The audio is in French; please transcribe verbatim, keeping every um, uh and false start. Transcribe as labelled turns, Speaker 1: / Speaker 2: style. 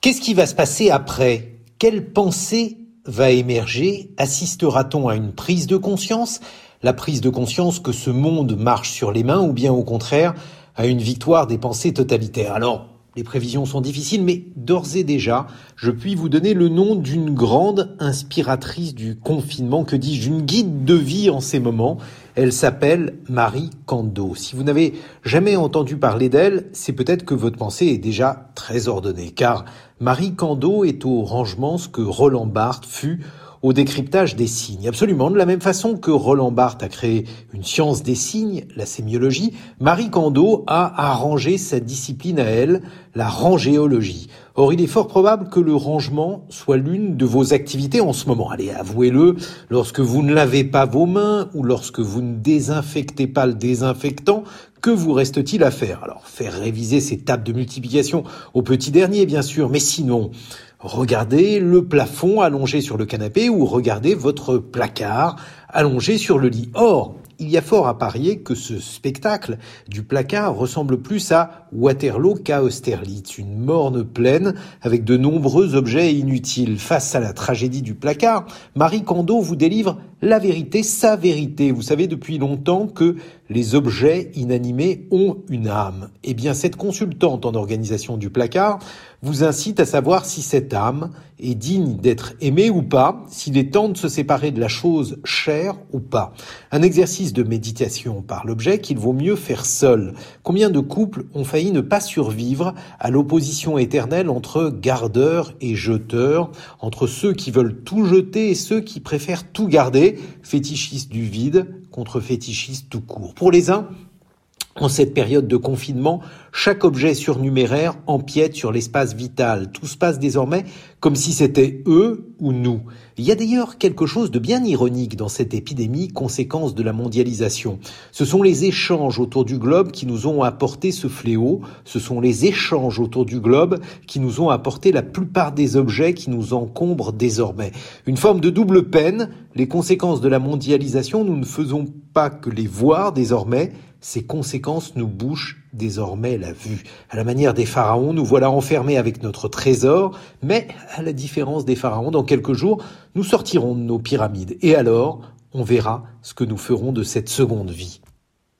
Speaker 1: Qu'est-ce qui va se passer après? Quelle pensée va émerger? Assistera-t-on à une prise de conscience? La prise de conscience que ce monde marche sur les mains ou bien au contraire à une victoire des pensées totalitaires? Alors, les prévisions sont difficiles, mais d'ores et déjà, je puis vous donner le nom d'une grande inspiratrice du confinement, que dis-je, une guide de vie en ces moments. Elle s'appelle Marie Kondo. Si vous n'avez jamais entendu parler d'elle, c'est peut-être que votre pensée est déjà très ordonnée, car Marie Kondo est au rangement ce que Roland Barthes fut au décryptage des signes. Absolument, de la même façon que Roland Barthes a créé une science des signes, la sémiologie, Marie Kondo a arrangé sa discipline à elle, la rangéologie. Or, il est fort probable que le rangement soit l'une de vos activités en ce moment. Allez, avouez-le, lorsque vous ne lavez pas vos mains ou lorsque vous ne désinfectez pas le désinfectant, que vous reste-t-il à faire? Alors, faire réviser ces tables de multiplication au petit dernier, bien sûr, mais sinon, regardez le plafond allongé sur le canapé ou regardez votre placard allongé sur le lit. Or, il y a fort à parier que ce spectacle du placard ressemble plus à Waterloo qu'à Austerlitz, une morne plaine avec de nombreux objets inutiles. Face à la tragédie du placard, Marie Kondo vous délivre la vérité, sa vérité. Vous savez depuis longtemps que les objets inanimés ont une âme. Eh bien, cette consultante en organisation du placard vous incite à savoir si cette âme est digne d'être aimée ou pas, s'il est temps de se séparer de la chose chère ou pas. Un exercice de méditation par l'objet qu'il vaut mieux faire seul. Combien de couples ont failli ne pas survivre à l'opposition éternelle entre gardeurs et jeteurs, entre ceux qui veulent tout jeter et ceux qui préfèrent tout garder, fétichistes du vide contre fétichistes tout court. Pour les uns, en cette période de confinement, chaque objet surnuméraire empiète sur l'espace vital. Tout se passe désormais comme si c'était eux ou nous. Il y a d'ailleurs quelque chose de bien ironique dans cette épidémie, conséquence de la mondialisation. Ce sont les échanges autour du globe qui nous ont apporté ce fléau. Ce sont les échanges autour du globe qui nous ont apporté la plupart des objets qui nous encombrent désormais. Une forme de double peine. Les conséquences de la mondialisation, nous ne faisons pas que les voir désormais. Ces conséquences nous bouchent désormais la vue. À la manière des pharaons, nous voilà enfermés avec notre trésor, mais à la différence des pharaons, dans quelques jours, nous sortirons de nos pyramides. Et alors, on verra ce que nous ferons de cette seconde vie.